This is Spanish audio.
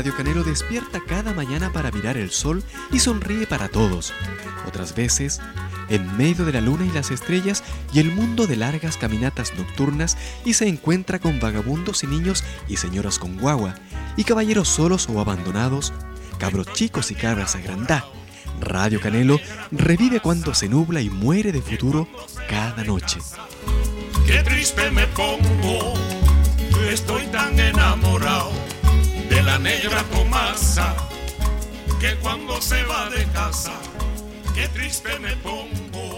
Radio Canelo despierta cada mañana para mirar el sol y sonríe para todos. Otras veces, en medio de la luna y las estrellas y el mundo de largas caminatas nocturnas, y se encuentra con vagabundos y niños y señoras con guagua, y caballeros solos o abandonados, cabros chicos y cabras agrandá. Radio Canelo revive cuando se nubla y muere de futuro cada noche. Qué triste me pongo, estoy tan enamorado de la negra Tomasa, que cuando se va de casa, qué triste me pongo.